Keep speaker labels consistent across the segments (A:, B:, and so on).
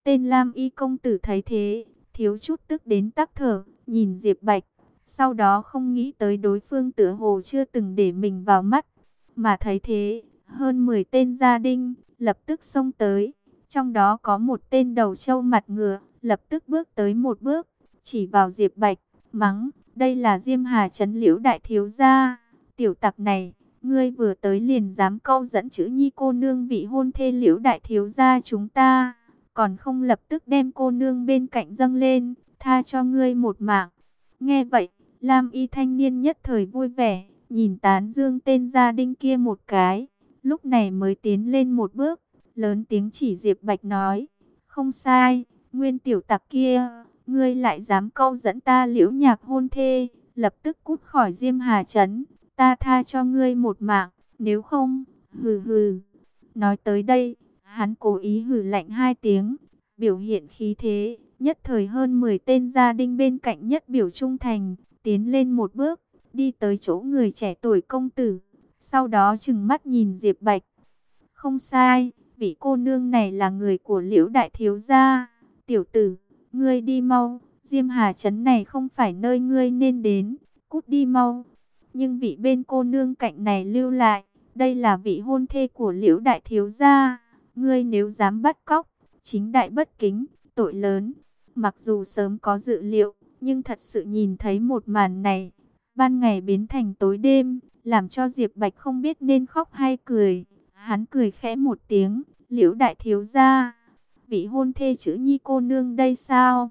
A: Tên Lam Y công tử thấy thế, thiếu chút tức đến tắc thở, nhìn Diệp Bạch. Sau đó không nghĩ tới đối phương tựa hồ chưa từng để mình vào mắt. Mà thấy thế, hơn 10 tên gia đình lập tức xông tới. Trong đó có một tên đầu trâu mặt ngựa, lập tức bước tới một bước, chỉ vào Diệp Bạch, mắng, đây là Diêm Hà Trấn Liễu đại thiếu gia. Tiểu tặc này, ngươi vừa tới liền dám câu dẫn chữ nhi cô nương vị hôn thê Liễu đại thiếu gia chúng ta, còn không lập tức đem cô nương bên cạnh dâng lên, tha cho ngươi một mạng. Nghe vậy, Lam Y thanh niên nhất thời vui vẻ, nhìn tán dương tên gia đình kia một cái, lúc này mới tiến lên một bước, lớn tiếng chỉ Diệp Bạch nói, không sai, nguyên tiểu tặc kia, ngươi lại dám câu dẫn ta Liễu nhạc hôn thê, lập tức cút khỏi Diêm Hà Trấn, ta tha cho ngươi một mạng, nếu không, hừ hừ. Nói tới đây, hắn cố ý hừ lạnh hai tiếng, biểu hiện khí thế, nhất thời hơn 10 tên gia đình bên cạnh nhất biểu trung thành, tiến lên một bước, đi tới chỗ người trẻ tuổi công tử, sau đó trừng mắt nhìn Diệp Bạch. Không sai, vị cô nương này là người của Liễu đại thiếu gia. Tiểu tử, ngươi đi mau, Diêm Hà Trấn này không phải nơi ngươi nên đến, cút đi mau. Nhưng vị bên cô nương cạnh này lưu lại, đây là vị hôn thê của Liễu đại thiếu gia. Ngươi nếu dám bắt cóc, chính đại bất kính, tội lớn. Mặc dù sớm có dự liệu, nhưng thật sự nhìn thấy một màn này, ban ngày biến thành tối đêm, làm cho Diệp Bạch không biết nên khóc hay cười. Hắn cười khẽ một tiếng, Liễu đại thiếu gia, vị hôn thê chữ nhi cô nương đây sao?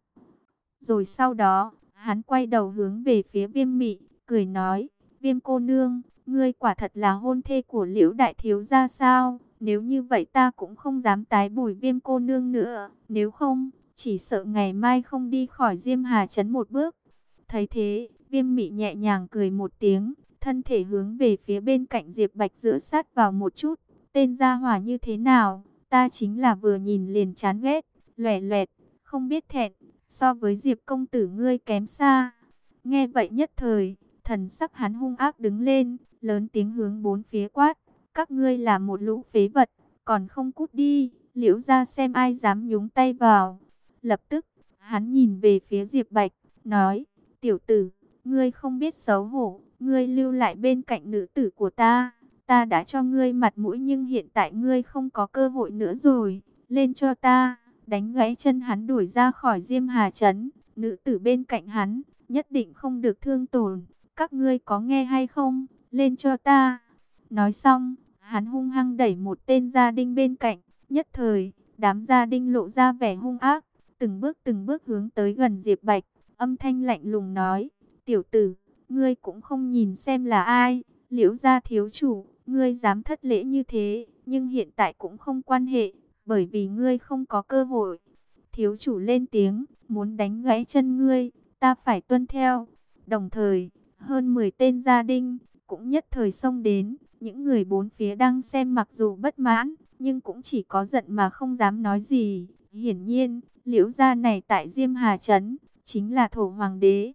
A: Rồi sau đó, hắn quay đầu hướng về phía Viêm Mị, cười nói, Viêm cô nương, ngươi quả thật là hôn thê của Liễu đại thiếu gia sao? Nếu như vậy ta cũng không dám tái bồi Viêm cô nương nữa, nếu không, chỉ sợ ngày mai không đi khỏi Diêm Hà Trấn một bước. Thấy thế, Viêm Mị nhẹ nhàng cười một tiếng, thân thể hướng về phía bên cạnh Diệp Bạch dựa sát vào một chút. Tên gia hỏa như thế nào, ta chính là vừa nhìn liền chán ghét, loẻ loẹt, không biết thẹn, so với Diệp công tử ngươi kém xa. Nghe vậy nhất thời, thần sắc hắn hung ác đứng lên, lớn tiếng hướng bốn phía quát, các ngươi là một lũ phế vật, còn không cút đi, Liễu ra xem ai dám nhúng tay vào. Lập tức, hắn nhìn về phía Diệp Bạch, nói, tiểu tử, ngươi không biết xấu hổ, ngươi lưu lại bên cạnh nữ tử của ta. Ta đã cho ngươi mặt mũi nhưng hiện tại ngươi không có cơ hội nữa rồi. Lên cho ta, đánh gãy chân hắn đuổi ra khỏi Diêm Hà Trấn. Nữ tử bên cạnh hắn, nhất định không được thương tổn. Các ngươi có nghe hay không? Lên cho ta. Nói xong, hắn hung hăng đẩy một tên gia đình bên cạnh. Nhất thời, đám gia đình lộ ra vẻ hung ác. Từng bước hướng tới gần Diệp Bạch. Âm thanh lạnh lùng nói, tiểu tử, ngươi cũng không nhìn xem là ai. Liễu gia thiếu chủ, ngươi dám thất lễ như thế, nhưng hiện tại cũng không quan hệ, bởi vì ngươi không có cơ hội. Thiếu chủ lên tiếng, muốn đánh gãy chân ngươi, ta phải tuân theo. Đồng thời, hơn 10 tên gia đình cũng nhất thời xông đến, những người bốn phía đang xem mặc dù bất mãn, nhưng cũng chỉ có giận mà không dám nói gì. Hiển nhiên, Liễu gia này tại Diêm Hà Trấn, chính là thổ hoàng đế.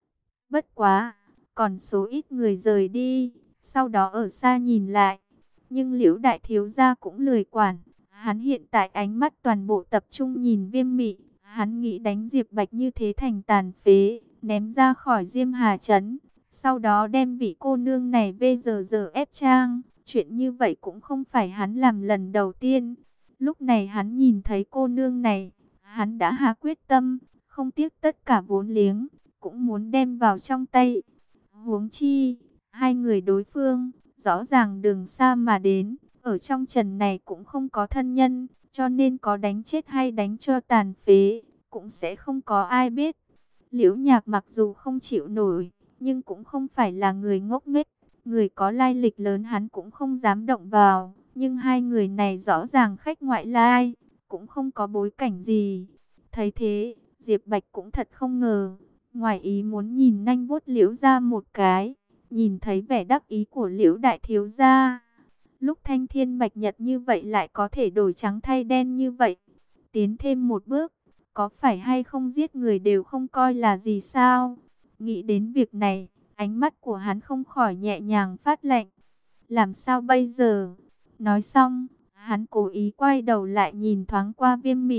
A: Bất quá, còn số ít người rời đi, sau đó ở xa nhìn lại. Nhưng Liễu đại thiếu gia cũng lười quản. Hắn hiện tại ánh mắt toàn bộ tập trung nhìn Viêm Mị. Hắn nghĩ đánh Diệp Bạch như thế thành tàn phế, ném ra khỏi Diêm Hà Trấn. Sau đó đem vị cô nương này về giờ ép trang. Chuyện như vậy cũng không phải hắn làm lần đầu tiên. Lúc này hắn nhìn thấy cô nương này, hắn đã hạ quyết tâm, không tiếc tất cả vốn liếng, cũng muốn đem vào trong tay. Huống chi, hai người đối phương, rõ ràng đường xa mà đến, ở trong trần này cũng không có thân nhân, cho nên có đánh chết hay đánh cho tàn phế, cũng sẽ không có ai biết. Liễu Nhạc mặc dù không chịu nổi, nhưng cũng không phải là người ngốc nghếch, người có lai lịch lớn hắn cũng không dám động vào, nhưng hai người này rõ ràng khách ngoại lai, cũng không có bối cảnh gì. Thấy thế, Diệp Bạch cũng thật không ngờ, ngoài ý muốn nhìn nhanh vuốt Liễu ra một cái, nhìn thấy vẻ đắc ý của Liễu đại thiếu gia. Lúc thanh thiên bạch nhật như vậy lại có thể đổi trắng thay đen như vậy. Tiến thêm một bước, có phải hay không giết người đều không coi là gì sao? Nghĩ đến việc này, ánh mắt của hắn không khỏi nhẹ nhàng phát lạnh. Làm sao bây giờ? Nói xong, hắn cố ý quay đầu lại nhìn thoáng qua Viêm Mị.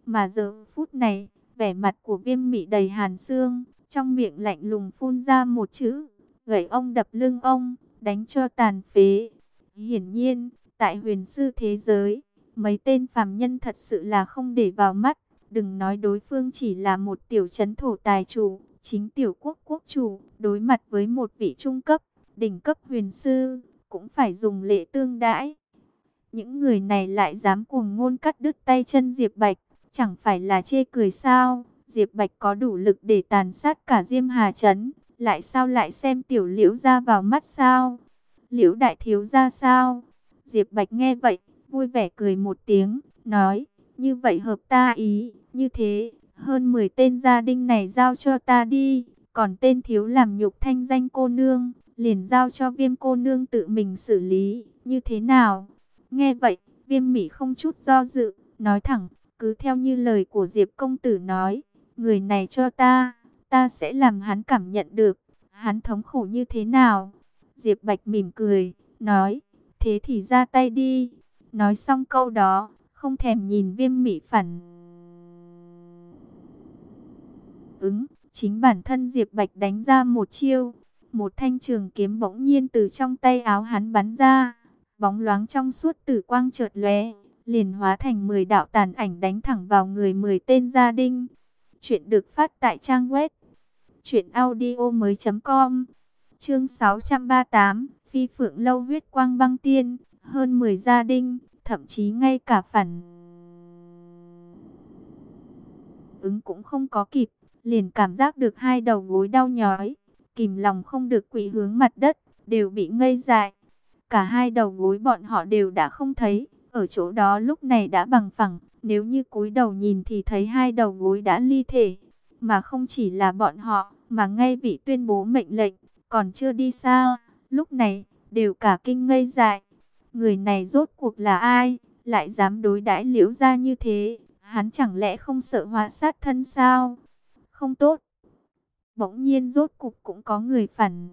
A: Mà giờ phút này, vẻ mặt của Viêm Mị đầy hàn xương, trong miệng lạnh lùng phun ra một chữ, gậy ông đập lưng ông, đánh cho tàn phế. Hiển nhiên, tại huyền sư thế giới, mấy tên phàm nhân thật sự là không để vào mắt. Đừng nói đối phương chỉ là một tiểu trấn thổ tài chủ, chính tiểu quốc quốc chủ, đối mặt với một vị trung cấp, đỉnh cấp huyền sư, cũng phải dùng lễ tương đãi. Những người này lại dám cuồng ngôn cắt đứt tay chân Diệp Bạch, chẳng phải là chê cười sao? Diệp Bạch có đủ lực để tàn sát cả Diêm Hà trấn, lại sao lại xem tiểu Liễu gia vào mắt sao? Liễu đại thiếu gia sao? Diệp Bạch nghe vậy, vui vẻ cười một tiếng, nói, như vậy hợp ta ý, như thế, hơn 10 tên gia đình này giao cho ta đi, còn tên thiếu làm nhục thanh danh cô nương, liền giao cho Viêm cô nương tự mình xử lý, như thế nào? Nghe vậy, Viêm Mị không chút do dự, nói thẳng, cứ theo như lời của Diệp công tử nói, người này cho ta sẽ làm hắn cảm nhận được, hắn thống khổ như thế nào. Diệp Bạch mỉm cười, nói, thế thì ra tay đi. Nói xong câu đó, không thèm nhìn Viêm Mị phản ứng, chính bản thân Diệp Bạch đánh ra một chiêu, một thanh trường kiếm bỗng nhiên từ trong tay áo hắn bắn ra, bóng loáng trong suốt tử quang chợt lóe, liền hóa thành 10 đạo tàn ảnh đánh thẳng vào người 10 tên gia đình. Chuyện được phát tại trang web truyệnaudiomoi.com. Chương 638, Phi Phượng lâu huyết quang băng tiên, hơn 10 gia đình, thậm chí ngay cả phản ứng cũng không có kịp, liền cảm giác được hai đầu gối đau nhói, kìm lòng không được quỵ hướng mặt đất, đều bị ngây dại. Cả hai đầu gối bọn họ đều đã không thấy, ở chỗ đó lúc này đã bằng phẳng, nếu như cúi đầu nhìn thì thấy hai đầu gối đã ly thể. Mà không chỉ là bọn họ, mà ngay vị tuyên bố mệnh lệnh, còn chưa đi xa, lúc này, đều cả kinh ngây dại. Người này rốt cuộc là ai, lại dám đối đãi Liễu gia như thế, hắn chẳng lẽ không sợ hóa sát thân sao? Không tốt. Bỗng nhiên rốt cục cũng có người phản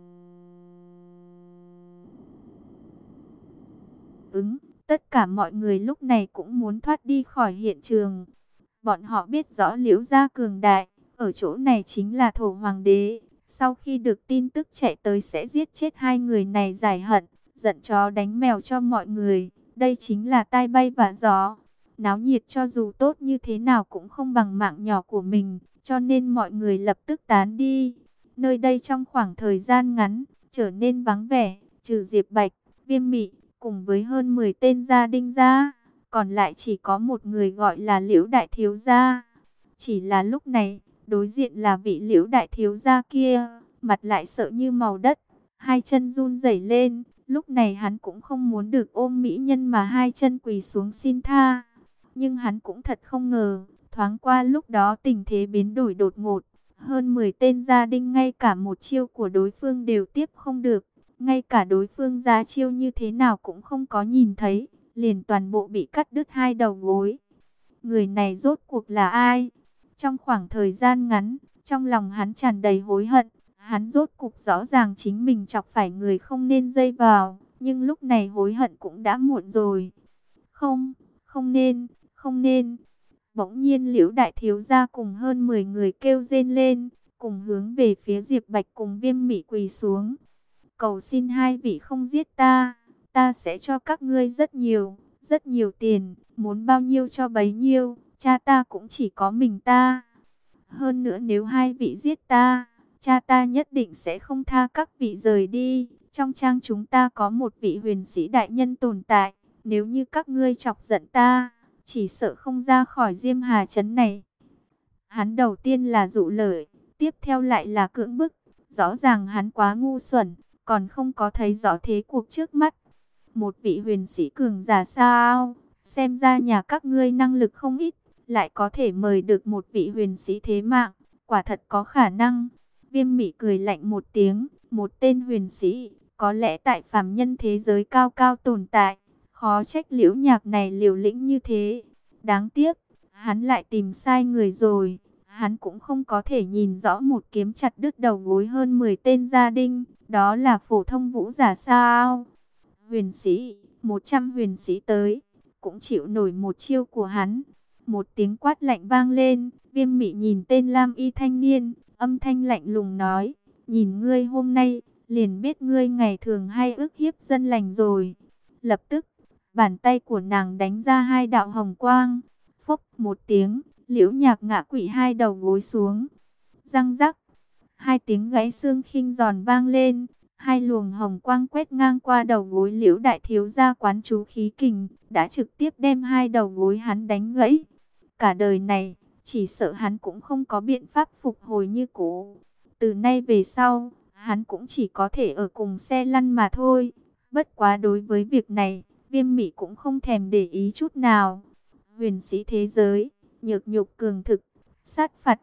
A: ứng, tất cả mọi người lúc này cũng muốn thoát đi khỏi hiện trường. Bọn họ biết rõ Liễu gia cường đại, ở chỗ này chính là Thổ Hoàng đế. Sau khi được tin tức chạy tới sẽ giết chết hai người này giải hận, giận chó đánh mèo cho mọi người. Đây chính là tai bay vạ gió. Náo nhiệt cho dù tốt như thế nào cũng không bằng mạng nhỏ của mình, cho nên mọi người lập tức tán đi. Nơi đây trong khoảng thời gian ngắn, trở nên vắng vẻ, trừ Diệp Bạch, Viêm Mị, cùng với hơn 10 tên gia đình ra, còn lại chỉ có một người gọi là Liễu đại thiếu gia. Chỉ là lúc này, đối diện là vị Liễu đại thiếu gia kia, mặt lại sợ như màu đất, hai chân run rẩy lên, lúc này hắn cũng không muốn được ôm mỹ nhân mà hai chân quỳ xuống xin tha. Nhưng hắn cũng thật không ngờ, thoáng qua lúc đó tình thế biến đổi đột ngột, hơn 10 tên gia đình ngay cả một chiêu của đối phương đều tiếp không được. Ngay cả đối phương ra chiêu như thế nào cũng không có nhìn thấy, liền toàn bộ bị cắt đứt hai đầu gối. Người này rốt cuộc là ai? Trong khoảng thời gian ngắn, trong lòng hắn tràn đầy hối hận, hắn rốt cuộc rõ ràng chính mình chọc phải người không nên dây vào, nhưng lúc này hối hận cũng đã muộn rồi. Không, không nên. Bỗng nhiên Liễu đại thiếu gia cùng hơn 10 người kêu rên lên, cùng hướng về phía Diệp Bạch cùng Viêm Mị quỳ xuống. Cầu xin hai vị không giết ta sẽ cho các ngươi rất nhiều tiền, muốn bao nhiêu cho bấy nhiêu, cha ta cũng chỉ có mình ta. Hơn nữa nếu hai vị giết ta, cha ta nhất định sẽ không tha các vị rời đi. Trong trang chúng ta có một vị huyền sĩ đại nhân tồn tại, nếu như các ngươi chọc giận ta, chỉ sợ không ra khỏi Diêm Hà trấn này. Hắn đầu tiên là dụ lợi, tiếp theo lại là cưỡng bức, rõ ràng hắn quá ngu xuẩn, còn không có thấy rõ thế cuộc trước mắt. Một vị huyền sĩ cường giả sao? Xem ra nhà các ngươi năng lực không ít, lại có thể mời được một vị huyền sĩ thế mạng, quả thật có khả năng. Viêm Mị cười lạnh một tiếng, một tên huyền sĩ, có lẽ tại phàm nhân thế giới cao cao tồn tại, khó trách Liễu Nhạc này liều lĩnh như thế. Đáng tiếc, hắn lại tìm sai người rồi. Hắn cũng không có thể nhìn rõ một kiếm chặt đứt đầu gối hơn 10 tên gia đình, đó là phổ thông vũ giả sao? Huyền sĩ, 100 huyền sĩ tới, cũng chịu nổi một chiêu của hắn. Một tiếng quát lạnh vang lên, Viêm Mị nhìn tên lam y thanh niên, âm thanh lạnh lùng nói, nhìn ngươi hôm nay, liền biết ngươi ngày thường hay ức hiếp dân lành rồi. Lập tức, bàn tay của nàng đánh ra hai đạo hồng quang, phốc một tiếng, Liễu Nhạc ngã quỵ hai đầu gối xuống. Răng rắc, hai tiếng gãy xương khinh giòn vang lên, hai luồng hồng quang quét ngang qua đầu gối Liễu đại thiếu gia quán chú khí kình, đã trực tiếp đem hai đầu gối hắn đánh gãy. Cả đời này, chỉ sợ hắn cũng không có biện pháp phục hồi như cũ. Từ nay về sau, hắn cũng chỉ có thể ở cùng xe lăn mà thôi. Bất quá đối với việc này, Viêm Mị cũng không thèm để ý chút nào. Huyền sĩ thế giới, nhược nhục cường thực, sát phạt.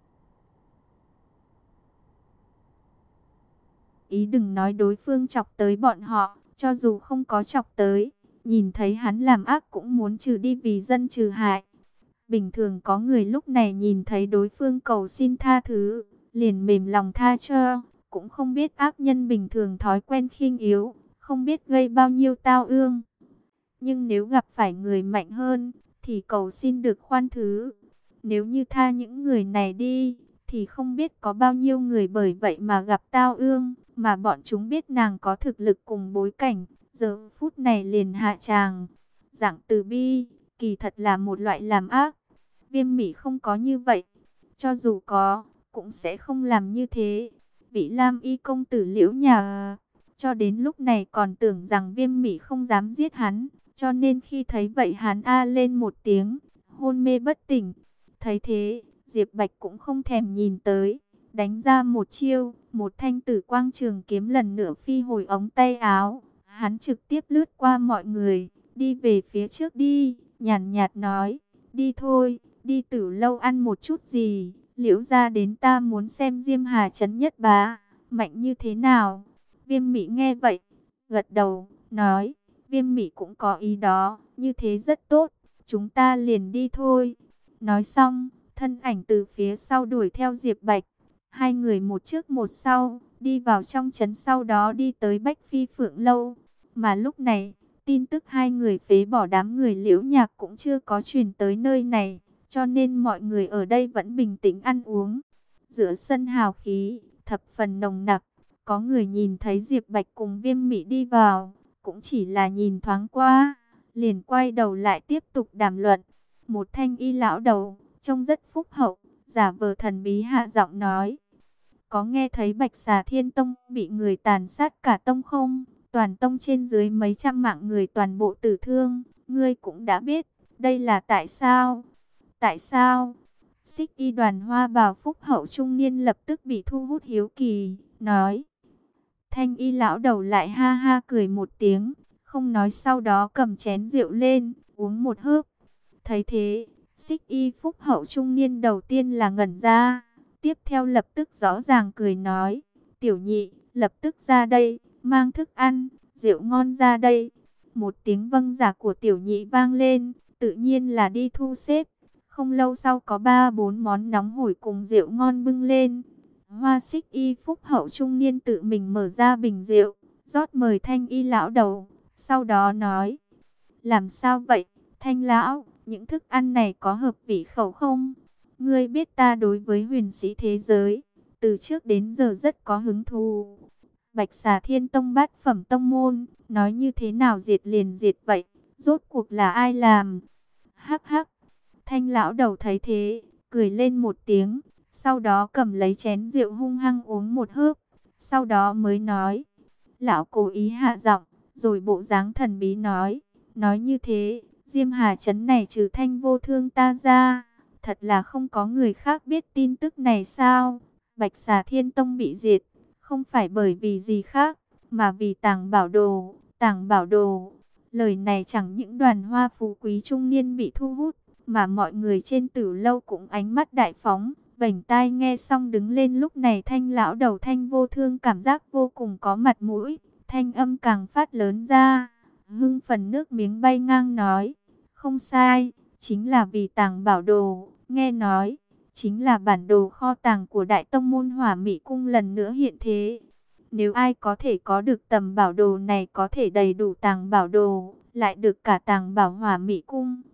A: Ý đừng nói đối phương chọc tới bọn họ, cho dù không có chọc tới, nhìn thấy hắn làm ác cũng muốn trừ đi vì dân trừ hại. Bình thường có người lúc này nhìn thấy đối phương cầu xin tha thứ, liền mềm lòng tha cho, cũng không biết ác nhân bình thường thói quen khinh yếu, không biết gây bao nhiêu tao ương. Nhưng nếu gặp phải người mạnh hơn, thì cầu xin được khoan thứ. Nếu như tha những người này đi, thì không biết có bao nhiêu người bởi vậy mà gặp tao ương, mà bọn chúng biết nàng có thực lực cùng bối cảnh, giờ phút này liền hạ tràng. Dạng từ bi, kỳ thật là một loại làm ác. Viêm Mị không có như vậy, cho dù có, cũng sẽ không làm như thế. Vị Lam y công tử Liễu nhà, cho đến lúc này còn tưởng rằng Viêm Mị không dám giết hắn, cho nên khi thấy vậy hắn a lên một tiếng, hôn mê bất tỉnh. Thấy thế, Diệp Bạch cũng không thèm nhìn tới, đánh ra một chiêu, một thanh tử quang trường kiếm lần nữa phi hồi ống tay áo. Hắn trực tiếp lướt qua mọi người, đi về phía trước đi, nhàn nhạt nói, đi thôi, đi Tử lâu ăn một chút gì, Liễu gia đến ta muốn xem Diêm Hà trấn nhất bá, mạnh như thế nào. Viêm Mị nghe vậy, gật đầu, nói, Viêm Mị cũng có ý đó, như thế rất tốt, chúng ta liền đi thôi. Nói xong, thân ảnh từ phía sau đuổi theo Diệp Bạch. Hai người một trước một sau, đi vào trong trấn, sau đó đi tới Bách Phi Phượng lâu. Mà lúc này, tin tức hai người phế bỏ đám người Liễu Nhạc cũng chưa có truyền tới nơi này, cho nên mọi người ở đây vẫn bình tĩnh ăn uống. Giữa sân hào khí, thập phần nồng nặc, có người nhìn thấy Diệp Bạch cùng Viêm Mị đi vào, cũng chỉ là nhìn thoáng qua, liền quay đầu lại tiếp tục đàm luận. Một thanh y lão đầu, trông rất phúc hậu, giả vờ thần bí hạ giọng nói, có nghe thấy Bạch Xà Thiên Tông bị người tàn sát cả tông không? Toàn tông trên dưới mấy trăm mạng người toàn bộ tử thương, ngươi cũng đã biết, đây là tại sao? Tại sao? Xích y đoàn hoa bào phúc hậu trung niên lập tức bị thu hút hiếu kỳ, nói. Thanh y lão đầu lại ha ha cười một tiếng, không nói, sau đó cầm chén rượu lên, uống một hớp. Thấy thế, xích y phúc hậu trung niên đầu tiên là ngẩn ra, tiếp theo lập tức rõ ràng cười nói, tiểu nhị, lập tức ra đây, mang thức ăn, rượu ngon ra đây. Một tiếng vâng giả của tiểu nhị vang lên, tự nhiên là đi thu xếp. Không lâu sau có 3-4 món nóng hổi cùng rượu ngon bưng lên. Hoa xích y phúc hậu trung niên tự mình mở ra bình rượu, rót mời thanh y lão đầu, sau đó nói, làm sao vậy, Thanh lão, những thức ăn này có hợp vị khẩu không? Ngươi biết ta đối với huyền sĩ thế giới, từ trước đến giờ rất có hứng thú. Bạch Xà Thiên Tông bát phẩm tông môn, nói như thế nào diệt liền diệt vậy, rốt cuộc là ai làm? Hắc hắc, Thanh lão đầu thấy thế, cười lên một tiếng, sau đó cầm lấy chén rượu hung hăng uống một hớp, sau đó mới nói, lão cố ý hạ giọng, rồi bộ dáng thần bí nói như thế, Diêm Hà trấn này trừ Thanh vô thương ta ra, thật là không có người khác biết tin tức này sao? Bạch Xà Thiên Tông bị diệt, không phải bởi vì gì khác, mà vì Tàng Bảo Đồ, Tàng Bảo Đồ. Lời này chẳng những đoàn hoa phú quý trung niên bị thu hút, mà mọi người trên Tử lâu cũng ánh mắt đại phóng, vểnh tai nghe xong đứng lên. Lúc này Thanh lão đầu Thanh vô thương cảm giác vô cùng có mặt mũi, thanh âm càng phát lớn ra, hưng phần nước miếng bay ngang nói, không sai, chính là vì Tàng Bảo Đồ, nghe nói, chính là bản đồ kho tàng của Đại Tông môn Hỏa Mị Cung lần nữa hiện thế. Nếu ai có thể có được tầm bảo đồ này, có thể đầy đủ Tàng Bảo Đồ, lại được cả Tàng Bảo Hỏa Mị Cung,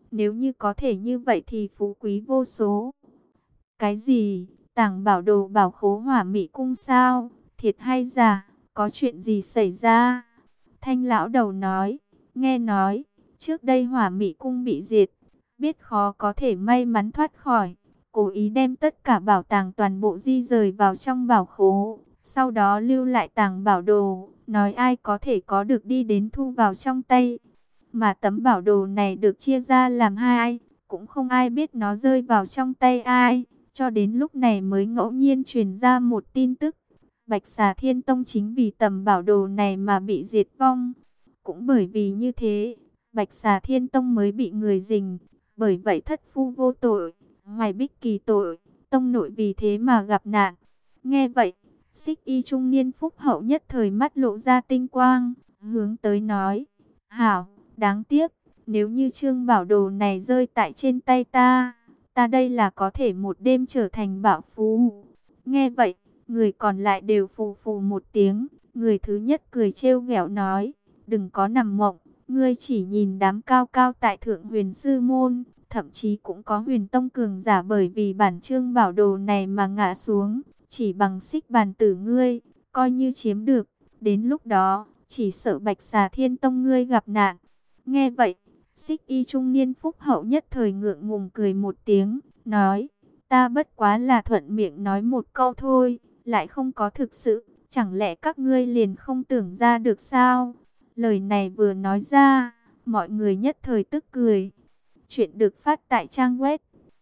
A: Nếu như có thể như vậy thì phú quý vô số. Cái gì? Tàng bảo đồ bảo khố Hỏa Mị Cung sao? Thiệt hay giả? Có chuyện gì xảy ra? Thanh lão đầu nói, nghe nói, trước đây Hỏa Mị Cung bị diệt, biết khó có thể may mắn thoát khỏi, cố ý đem tất cả bảo tàng toàn bộ di rời vào trong bảo khố, sau đó lưu lại tàng bảo đồ, nói ai có thể có được đi đến thu vào trong tay. Mà tấm bảo đồ này được chia ra làm hai, cũng không ai biết nó rơi vào trong tay ai, cho đến lúc này mới ngẫu nhiên truyền ra một tin tức. Bạch Xà Thiên Tông chính vì tấm bảo đồ này mà bị diệt vong. Cũng bởi vì như thế, Bạch Xà Thiên Tông mới bị người rình. Bởi vậy thất phu vô tội, Hoài Bích kỳ tội, tông nội vì thế mà gặp nạn. Nghe vậy, Xích Y trung niên phúc hậu nhất thời mắt lộ ra tinh quang, hướng tới nói: "Hảo, đáng tiếc, nếu như trương bảo đồ này rơi tại trên tay ta, ta đây là có thể một đêm trở thành bạo phú." Nghe vậy, người còn lại đều phù phù một tiếng. Người thứ nhất cười trêu ghẹo nói: "Đừng có nằm mộng, ngươi chỉ nhìn đám cao cao tại thượng Huyền Sư Môn, thậm chí cũng có Huyền Tông cường giả bởi vì bản trương bảo đồ này mà ngã xuống, chỉ bằng xích bàn tử ngươi, coi như chiếm được, đến lúc đó, chỉ sợ Bạch Xà Thiên Tông ngươi gặp nạn." Nghe vậy, Xích Y trung niên phúc hậu nhất thời ngượng ngùng cười một tiếng, nói: "Ta bất quá là thuận miệng nói một câu thôi, lại không có thực sự, chẳng lẽ các ngươi liền không tưởng ra được sao?" Lời này vừa nói ra, mọi người nhất thời tức cười. Chuyện được phát tại trang web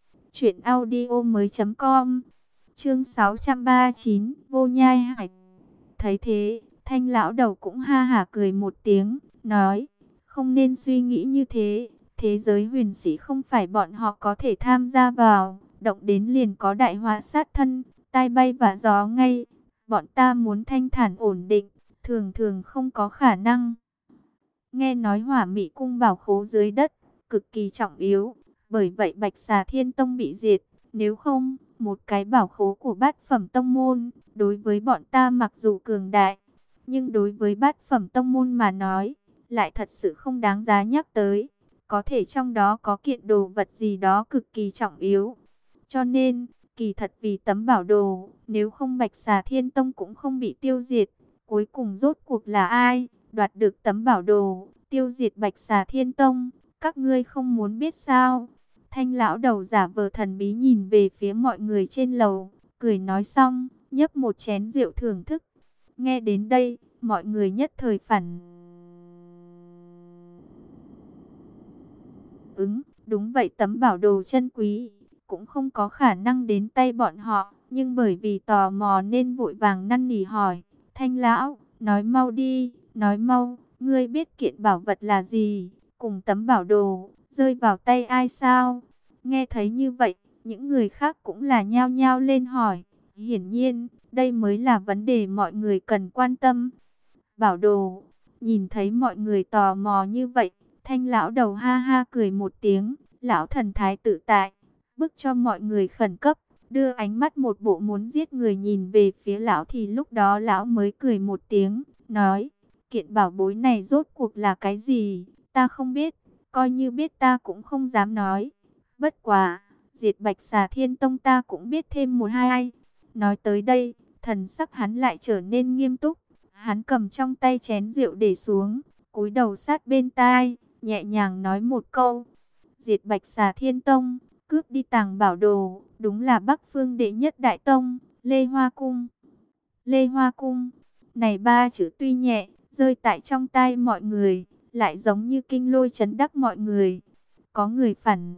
A: truyệnaudiomoi.com. Chương 639, Vô Nhai Hải. Thấy thế, Thanh lão đầu cũng ha hả cười một tiếng, nói: "Không nên suy nghĩ như thế, thế giới huyền sĩ không phải bọn họ có thể tham gia vào, động đến liền có đại họa sát thân, tai bay vạ gió ngay. Bọn ta muốn thanh thản ổn định, thường thường không có khả năng." Nghe nói Hỏa Mị Cung bảo khố dưới đất cực kỳ trọng yếu, bởi vậy Bạch Xà Thiên Tông bị diệt. Nếu không, một cái bảo khố của bát phẩm tông môn, đối với bọn ta mặc dù cường đại, nhưng đối với bát phẩm tông môn mà nói, lại thật sự không đáng giá nhắc tới. Có thể trong đó có kiện đồ vật gì đó cực kỳ trọng yếu. Cho nên, kỳ thật vì tấm bảo đồ, nếu không Bạch Xà Thiên Tông cũng không bị tiêu diệt. Cuối cùng rốt cuộc là ai đoạt được tấm bảo đồ, tiêu diệt Bạch Xà Thiên Tông? Các ngươi không muốn biết sao? Thanh lão đầu giả vờ thần bí nhìn về phía mọi người trên lầu, cười nói xong, nhấp một chén rượu thưởng thức. Nghe đến đây, mọi người nhất thời phản ứng, đúng vậy, tấm bảo đồ chân quý cũng không có khả năng đến tay bọn họ, nhưng bởi vì tò mò nên vội vàng năn nỉ hỏi: "Thanh lão, nói mau đi, nói mau, ngươi biết kiện bảo vật là gì, cùng tấm bảo đồ rơi vào tay ai sao?" Nghe thấy như vậy, những người khác cũng là nhao nhao lên hỏi. Hiển nhiên, đây mới là vấn đề mọi người cần quan tâm. Bảo đồ. Nhìn thấy mọi người tò mò như vậy, Thanh lão đầu ha ha cười một tiếng, lão thần thái tự tại, bức cho mọi người khẩn cấp, đưa ánh mắt một bộ muốn giết người nhìn về phía lão, thì lúc đó lão mới cười một tiếng, nói: "Kiện bảo bối này rốt cuộc là cái gì? Ta không biết, coi như biết ta cũng không dám nói. Bất quá, diệt Bạch Xà Thiên Tông ta cũng biết thêm một hai ai." Nói tới đây, thần sắc hắn lại trở nên nghiêm túc. Hắn cầm trong tay chén rượu để xuống, cúi đầu sát bên tai, nhẹ nhàng nói một câu: "Diệt Bạch Xà Thiên Tông, cướp đi tàng bảo đồ, đúng là Bắc Phương đệ nhất đại tông, Lê Hoa Cung." Lê Hoa Cung, này ba chữ tuy nhẹ, rơi tại trong tai mọi người, lại giống như kinh lôi chấn đắc mọi người. Có người phản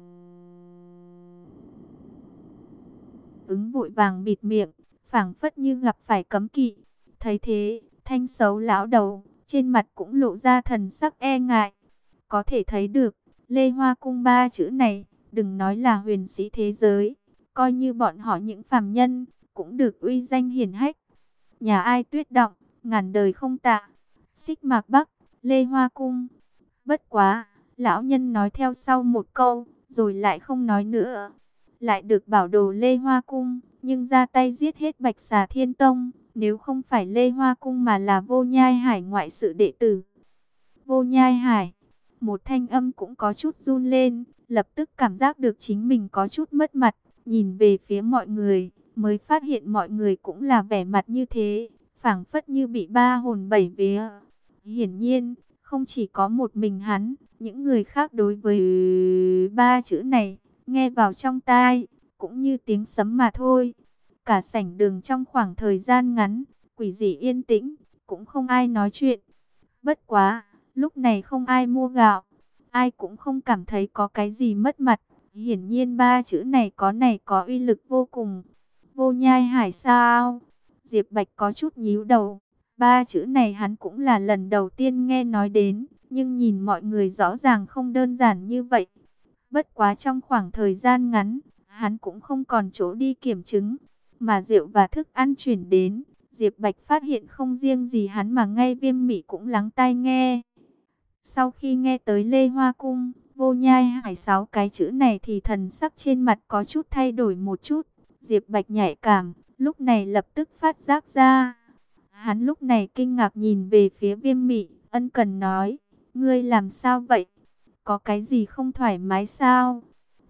A: ứng vội vàng bịt miệng, phảng phất như gặp phải cấm kỵ. Thấy thế, Thanh xấu lão đầu, trên mặt cũng lộ ra thần sắc e ngại. Có thể thấy được, Lê Hoa Cung ba chữ này, đừng nói là huyền sĩ thế giới, coi như bọn họ những phàm nhân, cũng được uy danh hiển hách. Nhà ai tuyết động, ngàn đời không tạ. Xích Mạc Bắc, Lê Hoa Cung. Bất quá, lão nhân nói theo sau một câu, rồi lại không nói nữa. Lại được bảo đồ Lê Hoa Cung, nhưng ra tay giết hết Bạch Xà Thiên Tông. Nếu không phải Lê Hoa Cung mà là Vô Nhai Hải ngoại sự đệ tử. Vô Nhai Hải, Một thanh âm cũng có chút run lên, lập tức cảm giác được chính mình có chút mất mặt, nhìn về phía mọi người, mới phát hiện mọi người cũng là vẻ mặt như thế, phảng phất như bị ba hồn bảy vía. Hiển nhiên, không chỉ có một mình hắn, những người khác đối với ba chữ này, nghe vào trong tai, cũng như tiếng sấm mà thôi. Cả sảnh đường trong khoảng thời gian ngắn, quỷ dị yên tĩnh, cũng không ai nói chuyện. Bất quá, lúc này không ai mua gạo, ai cũng không cảm thấy có cái gì mất mặt. Hiển nhiên ba chữ này có uy lực vô cùng. Vô Nhai Hải sao? Diệp Bạch có chút nhíu đầu. Ba chữ này hắn cũng là lần đầu tiên nghe nói đến, nhưng nhìn mọi người rõ ràng không đơn giản như vậy. Bất quá trong khoảng thời gian ngắn, hắn cũng không còn chỗ đi kiểm chứng, mà rượu và thức ăn chuyển đến. Diệp Bạch phát hiện không riêng gì hắn mà ngay Viêm Mị cũng lắng tai nghe. Sau khi nghe tới Lê Hoa Cung, Vô Nhai Hải 6 cái chữ này thì thần sắc trên mặt có chút thay đổi một chút. Diệp Bạch nhạy cảm, lúc này lập tức phát giác ra. Hắn lúc này kinh ngạc nhìn về phía Viêm Mị, ân cần nói, ngươi làm sao vậy? Có cái gì không thoải mái sao?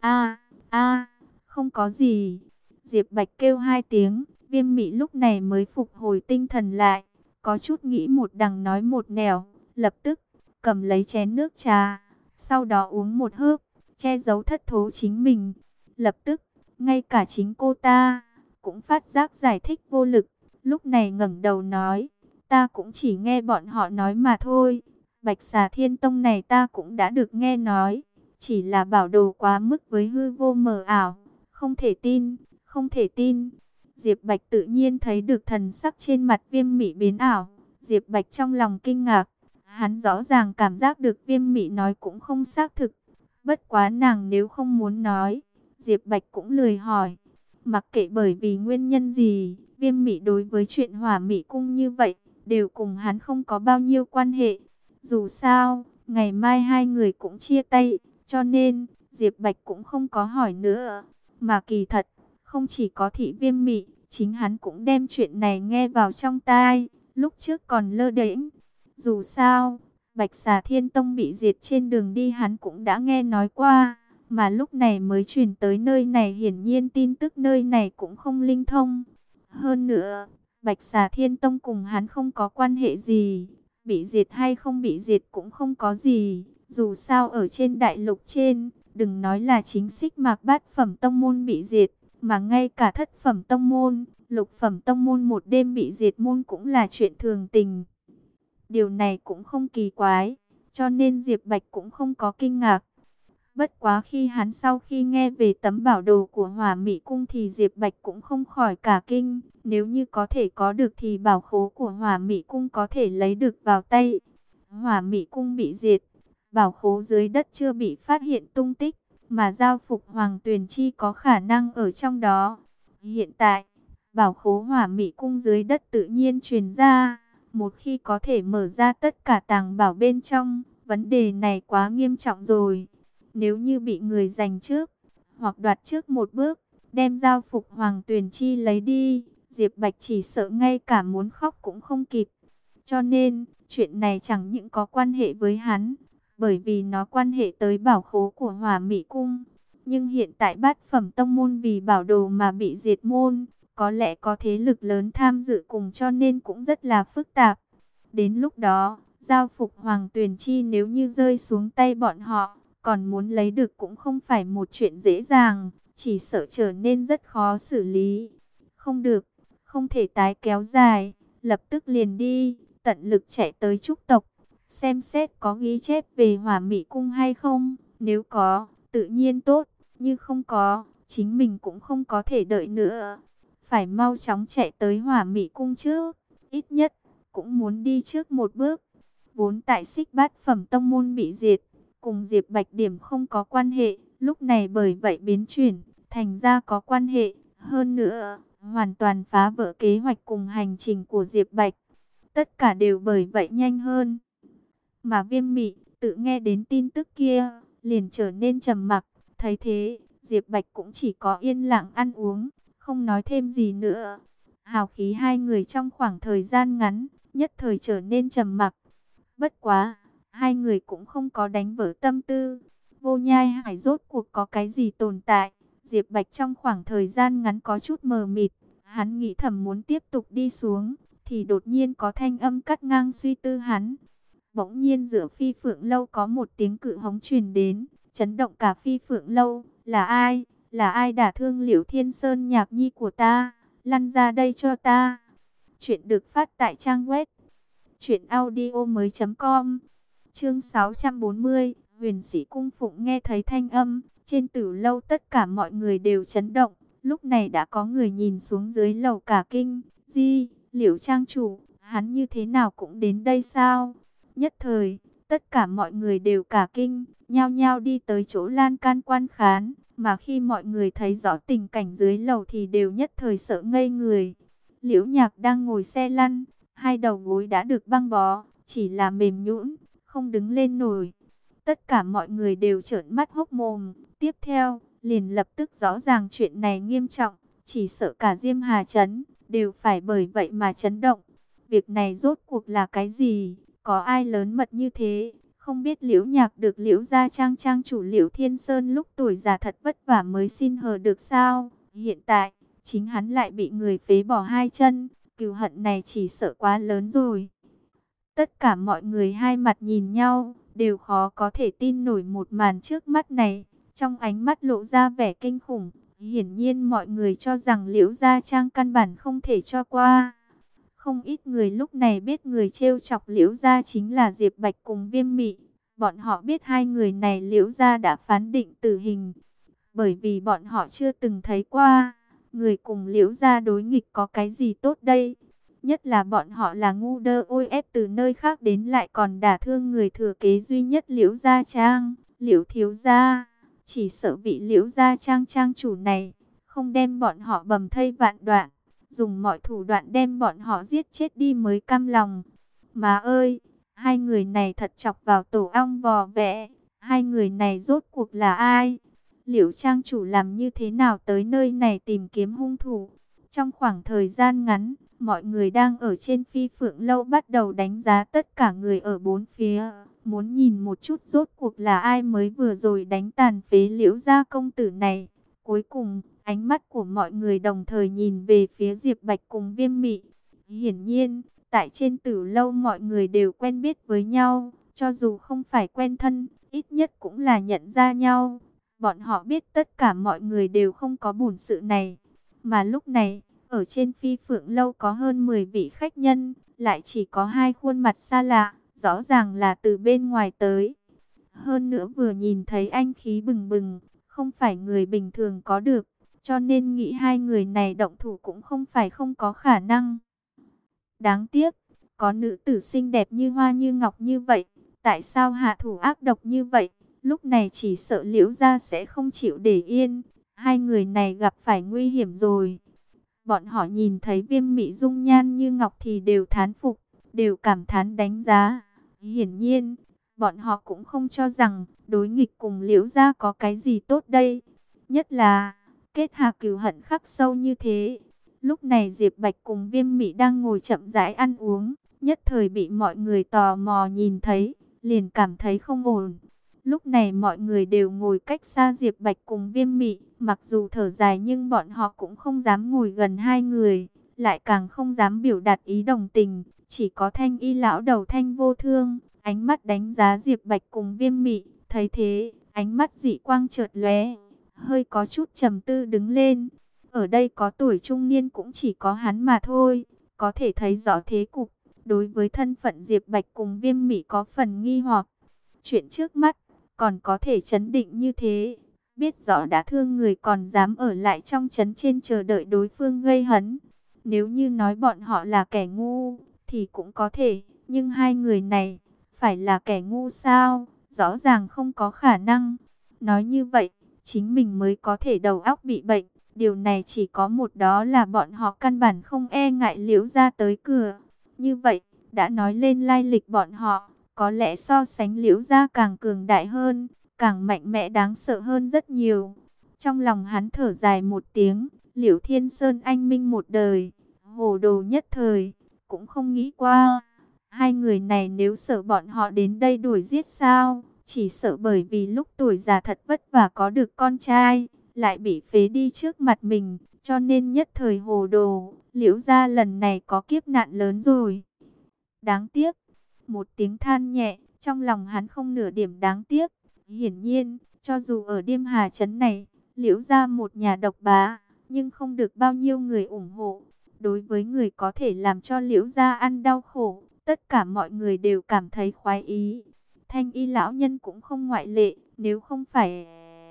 A: A, không có gì. Diệp Bạch kêu hai tiếng, Viêm Mị lúc này mới phục hồi tinh thần lại, có chút nghĩ một đằng nói một nẻo, lập tức cầm lấy chén nước trà, sau đó uống một hớp, che giấu thất thố chính mình. Lập tức, ngay cả chính cô ta cũng phát giác giải thích vô lực, lúc này ngẩng đầu nói, ta cũng chỉ nghe bọn họ nói mà thôi. Bạch Xà Thiên Tông này ta cũng đã được nghe nói, chỉ là bảo đồ quá mức với hư vô mờ ảo, không thể tin, không thể tin. Diệp Bạch tự nhiên thấy được thần sắc trên mặt Viêm Mị biến ảo. Diệp Bạch trong lòng kinh ngạc, hắn rõ ràng cảm giác được Viêm Mị nói cũng không xác thực. Bất quá nàng nếu không muốn nói, Diệp Bạch cũng lười hỏi. Mặc kệ bởi vì nguyên nhân gì, Viêm Mị đối với chuyện Hỏa Mị Cung như vậy, đều cùng hắn không có bao nhiêu quan hệ. Dù sao, ngày mai hai người cũng chia tay, cho nên Diệp Bạch cũng không có hỏi nữa. Mà kỳ thật, không chỉ có Thị Viêm Mị, chính hắn cũng đem chuyện này nghe vào trong tai, lúc trước còn lơ đễnh. Dù sao, Bạch Xà Thiên Tông bị diệt trên đường đi hắn cũng đã nghe nói qua, mà lúc này mới chuyển tới nơi này, hiển nhiên tin tức nơi này cũng không linh thông. Hơn nữa, Bạch Xà Thiên Tông cùng hắn không có quan hệ gì, bị diệt hay không bị diệt cũng không có gì. Dù sao ở trên đại lục trên, đừng nói là chính Xích Mạc Bát phẩm tông môn bị diệt, mà ngay cả thất phẩm tông môn, lục phẩm tông môn một đêm bị diệt môn cũng là chuyện thường tình. Điều này cũng không kỳ quái, cho nên Diệp Bạch cũng không có kinh ngạc. Bất quá khi hắn sau khi nghe về tấm bảo đồ của Hỏa Mị Cung thì Diệp Bạch cũng không khỏi cả kinh. Nếu như có thể có được thì bảo khố của Hỏa Mị Cung có thể lấy được vào tay. Hỏa Mị Cung bị diệt, bảo khố dưới đất chưa bị phát hiện tung tích, mà giao phục Hoàng Tuyền Chi có khả năng ở trong đó. Hiện tại, bảo khố Hỏa Mị Cung dưới đất tự nhiên truyền ra. Một khi có thể mở ra tất cả tàng bảo bên trong, vấn đề này quá nghiêm trọng rồi. Nếu như bị người giành trước, hoặc đoạt trước một bước, đem giao phục Hoàng Tuyền Chi lấy đi, Diệp Bạch chỉ sợ ngay cả muốn khóc cũng không kịp. Cho nên, chuyện này chẳng những có quan hệ với hắn, bởi vì nó quan hệ tới bảo khố của Hỏa Mị Cung. Nhưng hiện tại bát phẩm tông môn vì bảo đồ mà bị diệt môn, có lẽ có thế lực lớn tham dự cùng, cho nên cũng rất là phức tạp. Đến lúc đó, giao phục Hoàng Tuyền Chi nếu như rơi xuống tay bọn họ, còn muốn lấy được cũng không phải một chuyện dễ dàng, chỉ sợ trở nên rất khó xử lý. Không được, không thể tái kéo dài, lập tức liền đi, tận lực chạy tới Trúc tộc, xem xét có ghi chép về Hỏa Mị Cung hay không. Nếu có, tự nhiên tốt, nhưng không có, chính mình cũng không có thể đợi nữa. Phải mau chóng chạy tới Hỏa Mị Cung trước, ít nhất cũng muốn đi trước một bước. Vốn tại Xích Bát phẩm tông môn bị diệt, cùng Diệp Bạch điểm không có quan hệ, lúc này bởi vậy biến chuyển, thành ra có quan hệ. Hơn nữa, hoàn toàn phá vỡ kế hoạch cùng hành trình của Diệp Bạch. Tất cả đều bởi vậy nhanh hơn. Mà Viêm Mị tự nghe đến tin tức kia, liền trở nên trầm mặc. Thấy thế, Diệp Bạch cũng chỉ có yên lặng ăn uống, không nói thêm gì nữa. Hào khí hai người trong khoảng thời gian ngắn, nhất thời trở nên trầm mặc. Bất quá, hai người cũng không có đánh vỡ tâm tư. Vô Nhai Hải rốt cuộc có cái gì tồn tại? Diệp Bạch trong khoảng thời gian ngắn có chút mờ mịt, hắn nghĩ thầm muốn tiếp tục đi xuống, thì đột nhiên có thanh âm cắt ngang suy tư hắn. Bỗng nhiên giữa Phi Phượng Lâu có một tiếng cự hống truyền đến, chấn động cả Phi Phượng Lâu. Là ai? Là ai đả thương Liễu Thiên Sơn nhạc nhi của ta? Lăn ra đây cho ta. Chuyện được phát tại trang web truyệnaudiomoi.com. Chương 640, Huyền Sĩ cung phụng. Nghe thấy thanh âm, trên Tử Lâu tất cả mọi người đều chấn động. Lúc này đã có người nhìn xuống dưới lầu cả kinh. Di, Liễu trang chủ, hắn như thế nào cũng đến đây sao? Nhất thời, tất cả mọi người đều cả kinh, nhao nhao đi tới chỗ lan can quan khán. Mà khi mọi người thấy rõ tình cảnh dưới lầu thì đều nhất thời sợ ngây người. Liễu Nhạc đang ngồi xe lăn, hai đầu gối đã được băng bó, chỉ là mềm nhũn, không đứng lên nổi. Tất cả mọi người đều trợn mắt hốc mồm. Tiếp theo, liền lập tức rõ ràng chuyện này nghiêm trọng, chỉ sợ cả Diêm Hà Trấn đều phải bởi vậy mà chấn động. Việc này rốt cuộc là cái gì? Có ai lớn mật như thế? Không biết Liễu Nhạc được Liễu gia trang trang chủ Liễu Thiên Sơn lúc tuổi già thật vất vả mới xin hờ được sao? Hiện tại, chính hắn lại bị người phế bỏ hai chân, cừu hận này chỉ sợ quá lớn rồi. Tất cả mọi người hai mặt nhìn nhau, đều khó có thể tin nổi một màn trước mắt này. Trong ánh mắt lộ ra vẻ kinh khủng, hiển nhiên mọi người cho rằng Liễu gia trang căn bản không thể cho qua. Không ít người lúc này biết người trêu chọc Liễu gia chính là Diệp Bạch cùng Viêm Mị. Bọn họ biết hai người này Liễu gia đã phán định tử hình, bởi vì bọn họ chưa từng thấy qua người cùng Liễu gia đối nghịch có cái gì tốt đây. Nhất là bọn họ là ngu đơ ôi ép từ nơi khác đến lại còn đả thương người thừa kế duy nhất Liễu gia trang, Liễu thiếu gia. Chỉ sợ vị Liễu gia trang trang chủ này không đem bọn họ bầm thây vạn đoạn, dùng mọi thủ đoạn đem bọn họ giết chết đi mới cam lòng. Má ơi, hai người này thật chọc vào tổ ong vò vẽ. Hai người này rốt cuộc là ai? Liễu trang chủ làm như thế nào tới nơi này tìm kiếm hung thủ? Trong khoảng thời gian ngắn, mọi người đang ở trên Phi Phượng Lâu bắt đầu đánh giá tất cả người ở bốn phía, muốn nhìn một chút rốt cuộc là ai mới vừa rồi đánh tàn phế Liễu gia công tử này. Cuối cùng, ánh mắt của mọi người đồng thời nhìn về phía Diệp Bạch cùng Viêm Mị. Hiển nhiên, tại trên Tử Lâu mọi người đều quen biết với nhau, cho dù không phải quen thân, ít nhất cũng là nhận ra nhau. Bọn họ biết tất cả mọi người đều không có bổn sự này. Mà lúc này, ở trên Phi Phượng Lâu có hơn 10 vị khách nhân, lại chỉ có hai khuôn mặt xa lạ, rõ ràng là từ bên ngoài tới. Hơn nữa vừa nhìn thấy anh khí bừng bừng, không phải người bình thường có được, cho nên nghĩ hai người này động thủ cũng không phải không có khả năng. Đáng tiếc, có nữ tử xinh đẹp như hoa như ngọc như vậy, tại sao hạ thủ ác độc như vậy? Lúc này chỉ sợ Liễu gia sẽ không chịu để yên, hai người này gặp phải nguy hiểm rồi. Bọn họ nhìn thấy Viêm Mị dung nhan như ngọc thì đều thán phục, đều cảm thán đánh giá. Hiển nhiên, bọn họ cũng không cho rằng đối nghịch cùng Liễu gia có cái gì tốt đây. Nhất là kết hạ cừu hận khắc sâu như thế. Lúc này Diệp Bạch cùng Viêm Mị đang ngồi chậm rãi ăn uống, nhất thời bị mọi người tò mò nhìn thấy, liền cảm thấy không ổn. Lúc này mọi người đều ngồi cách xa Diệp Bạch cùng Viêm Mị, mặc dù thở dài nhưng bọn họ cũng không dám ngồi gần hai người, lại càng không dám biểu đạt ý đồng tình. Chỉ có Thanh Y lão đầu Thanh Vô Thương, ánh mắt đánh giá Diệp Bạch cùng Viêm Mị, thấy thế, ánh mắt dị quang chợt lóe, hơi có chút trầm tư đứng lên. Ở đây có tuổi trung niên cũng chỉ có hắn mà thôi, có thể thấy rõ thế cục. Đối với thân phận Diệp Bạch cùng Viêm Mị có phần nghi hoặc. Chuyện trước mắt còn có thể chấn định như thế, biết rõ đã thương người còn dám ở lại trong trấn trên chờ đợi đối phương gây hấn. Nếu như nói bọn họ là kẻ ngu thì cũng có thể, nhưng hai người này phải là kẻ ngu sao? Rõ ràng không có khả năng. Nói như vậy, chính mình mới có thể đầu óc bị bệnh. Điều này chỉ có một, đó là bọn họ căn bản không e ngại Liễu gia tới cửa. Như vậy, đã nói lên lai lịch bọn họ, có lẽ so sánh Liễu gia càng cường đại hơn, càng mạnh mẽ đáng sợ hơn rất nhiều. Trong lòng hắn thở dài một tiếng, Liễu Thiên Sơn anh minh một đời, hồ đồ nhất thời, cũng không nghĩ qua. Hai người này nếu sợ bọn họ đến đây đuổi giết sao? Chỉ sợ bởi vì lúc tuổi già thật vất vả có được con trai, lại bị phế đi trước mặt mình, cho nên nhất thời hồ đồ. Liễu gia lần này có kiếp nạn lớn rồi. Đáng tiếc. Một tiếng than nhẹ, trong lòng hắn không nửa điểm đáng tiếc. Hiển nhiên, cho dù ở Điêm Hà trấn này, Liễu gia một nhà độc bá, nhưng không được bao nhiêu người ủng hộ. Đối với người có thể làm cho Liễu gia ăn đau khổ, tất cả mọi người đều cảm thấy khoái ý. Thanh y lão nhân cũng không ngoại lệ, nếu không phải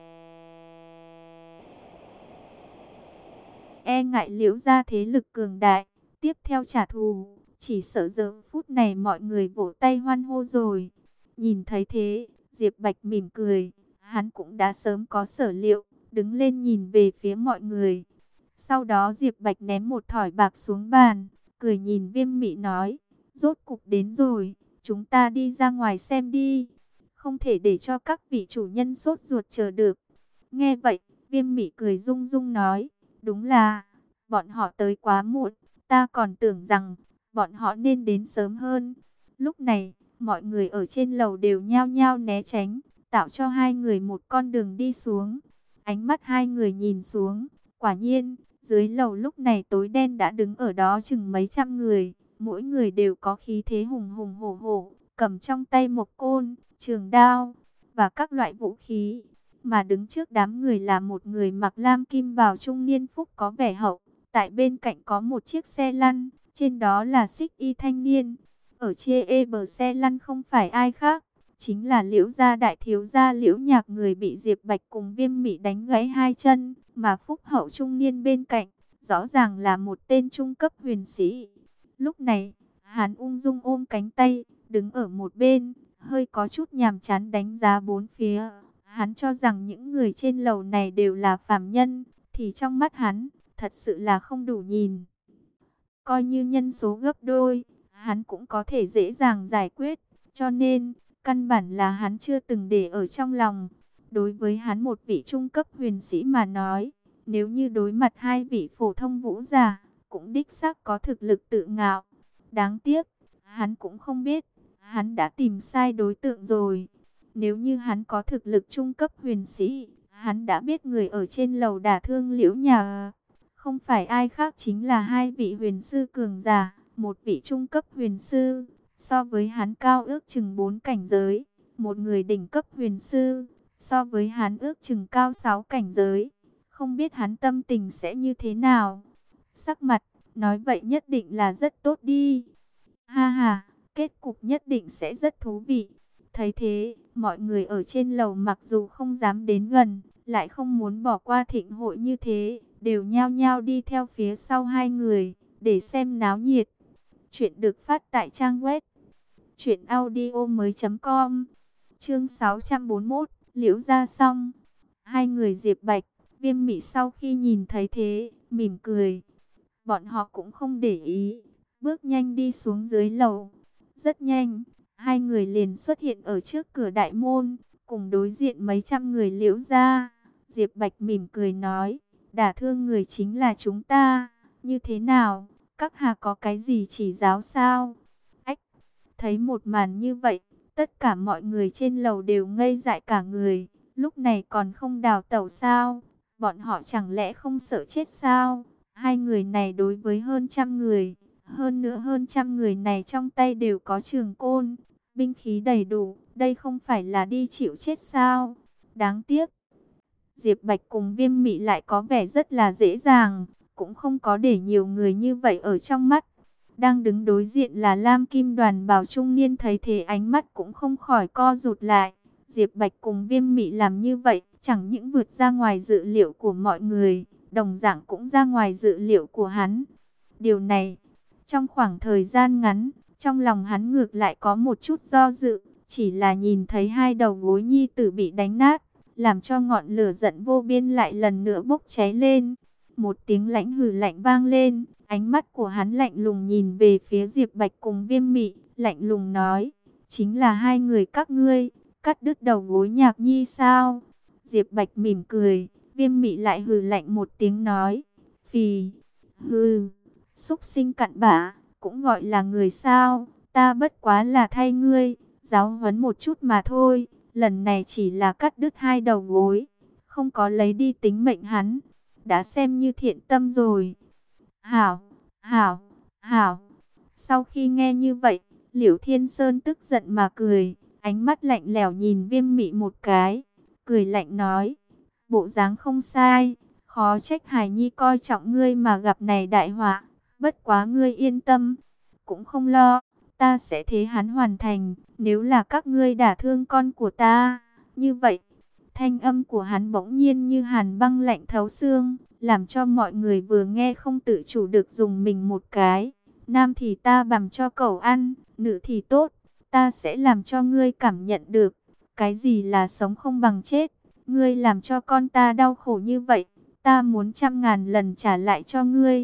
A: e ngại Liễu gia thế lực cường đại, tiếp theo trả thù, chỉ sợ giờ phút này mọi người vỗ tay hoan hô rồi. Nhìn thấy thế, Diệp Bạch mỉm cười, hắn cũng đã sớm có sở liệu, đứng lên nhìn về phía mọi người. Sau đó Diệp Bạch ném một thỏi bạc xuống bàn, cười nhìn Viêm Mị nói, rốt cục đến rồi, chúng ta đi ra ngoài xem đi. Không thể để cho các vị chủ nhân sốt ruột chờ được. Nghe vậy, Viêm Mị cười rung rung nói, đúng là, bọn họ tới quá muộn, ta còn tưởng rằng bọn họ nên đến sớm hơn. Lúc này, mọi người ở trên lầu đều nhao nhao né tránh, tạo cho hai người một con đường đi xuống. Ánh mắt hai người nhìn xuống, quả nhiên, dưới lầu lúc này tối đen đã đứng ở đó chừng mấy trăm người, mỗi người đều có khí thế hùng hùng hổ hổ, cầm trong tay một côn, trường đao và các loại vũ khí. Mà đứng trước đám người là một người mặc lam kim bào trung niên phúc có vẻ hậu. Tại bên cạnh có một chiếc xe lăn, trên đó là xích y thanh niên. Ở chia bờ xe lăn không phải ai khác, chính là Liễu gia đại thiếu gia Liễu Nhạc, người bị Diệp Bạch cùng Viêm Mị đánh gãy hai chân, mà phúc hậu trung niên bên cạnh, rõ ràng là một tên trung cấp huyền sĩ. Lúc này, hắn ung dung ôm cánh tay, đứng ở một bên, hơi có chút nhàm chán đánh giá bốn phía. Hắn cho rằng những người trên lầu này đều là phàm nhân, thì trong mắt hắn, thật sự là không đủ nhìn. Coi như nhân số gấp đôi, hắn cũng có thể dễ dàng giải quyết, cho nên, căn bản là hắn chưa từng để ở trong lòng. Đối với hắn một vị trung cấp huyền sĩ mà nói, nếu như đối mặt hai vị phổ thông vũ giả, cũng đích xác có thực lực tự ngạo. Đáng tiếc, hắn cũng không biết, hắn đã tìm sai đối tượng rồi. Nếu như hắn có thực lực trung cấp huyền sĩ, hắn đã biết người ở trên lầu đả thương Liễu Nhà. Không phải ai khác chính là hai vị huyền sư cường giả, một vị trung cấp huyền sư, so với hắn cao ước chừng 4 cảnh giới, một người đỉnh cấp huyền sư, so với hắn ước chừng cao 6 cảnh giới. Không biết hắn tâm tình sẽ như thế nào. Sắc mặt, nói vậy nhất định là rất tốt đi. Ha ha, kết cục nhất định sẽ rất thú vị. Thấy thế, mọi người ở trên lầu mặc dù không dám đến gần, lại không muốn bỏ qua thịnh hội như thế, đều nhao nhao đi theo phía sau hai người, để xem náo nhiệt. Chuyện được phát tại trang web truyệnaudiomoi.com. Chương 641, Liễu gia xong. Hai người Diệp Bạch, Viêm Mị sau khi nhìn thấy thế, mỉm cười. Bọn họ cũng không để ý, bước nhanh đi xuống dưới lầu. Rất nhanh, hai người liền xuất hiện ở trước cửa đại môn, cùng đối diện mấy trăm người Liễu gia. Diệp Bạch mỉm cười nói, đả thương người chính là chúng ta, như thế nào, các hạ có cái gì chỉ giáo sao? Ách, thấy một màn như vậy, tất cả mọi người trên lầu đều ngây dại cả người, lúc này còn không đào tẩu sao? Bọn họ chẳng lẽ không sợ chết sao? Hai người này đối với hơn trăm người, hơn nữa hơn trăm người này trong tay đều có trường côn, binh khí đầy đủ, đây không phải là đi chịu chết sao? Đáng tiếc, Diệp Bạch cùng Viêm Mị lại có vẻ rất là dễ dàng, cũng không có để nhiều người như vậy ở trong mắt. Đang đứng đối diện là Lam Kim Đoàn bào trung niên, thấy thế ánh mắt cũng không khỏi co rụt lại. Diệp Bạch cùng Viêm Mị làm như vậy, chẳng những vượt ra ngoài dự liệu của mọi người, đồng dạng cũng ra ngoài dự liệu của hắn. Điều này, trong khoảng thời gian ngắn, trong lòng hắn ngược lại có một chút do dự, chỉ là nhìn thấy hai đầu gối nhi tử bị đánh nát, làm cho ngọn lửa giận vô biên lại lần nữa bốc cháy lên. Một tiếng lãnh hừ lạnh vang lên, ánh mắt của hắn lạnh lùng nhìn về phía Diệp Bạch cùng Viêm Mị, lạnh lùng nói, chính là hai người các ngươi, cắt đứt đầu gối Nhạc Nhi sao? Diệp Bạch mỉm cười, Viêm Mị lại hừ lạnh một tiếng nói, phì, hừ, xúc sinh cặn bã, cũng gọi là người sao? Ta bất quá là thay ngươi giáo huấn một chút mà thôi, lần này chỉ là cắt đứt hai đầu gối, không có lấy đi tính mệnh hắn, đã xem như thiện tâm rồi. Hảo, hảo, hảo. Sau khi nghe như vậy, Liễu Thiên Sơn tức giận mà cười, ánh mắt lạnh lẽo nhìn Viêm Mị một cái, cười lạnh nói, bộ dáng không sai, khó trách Hải Nhi coi trọng ngươi mà gặp này đại họa, bất quá ngươi yên tâm, cũng không lo, ta sẽ thế hắn hoàn thành, nếu là các ngươi đả thương con của ta, như vậy. Thanh âm của hắn bỗng nhiên như hàn băng lạnh thấu xương, làm cho mọi người vừa nghe không tự chủ được dùng mình một cái. Nam thì ta bằm cho cậu ăn, nữ thì tốt, ta sẽ làm cho ngươi cảm nhận được, cái gì là sống không bằng chết. Ngươi làm cho con ta đau khổ như vậy, ta muốn 100.000 lần trả lại cho ngươi.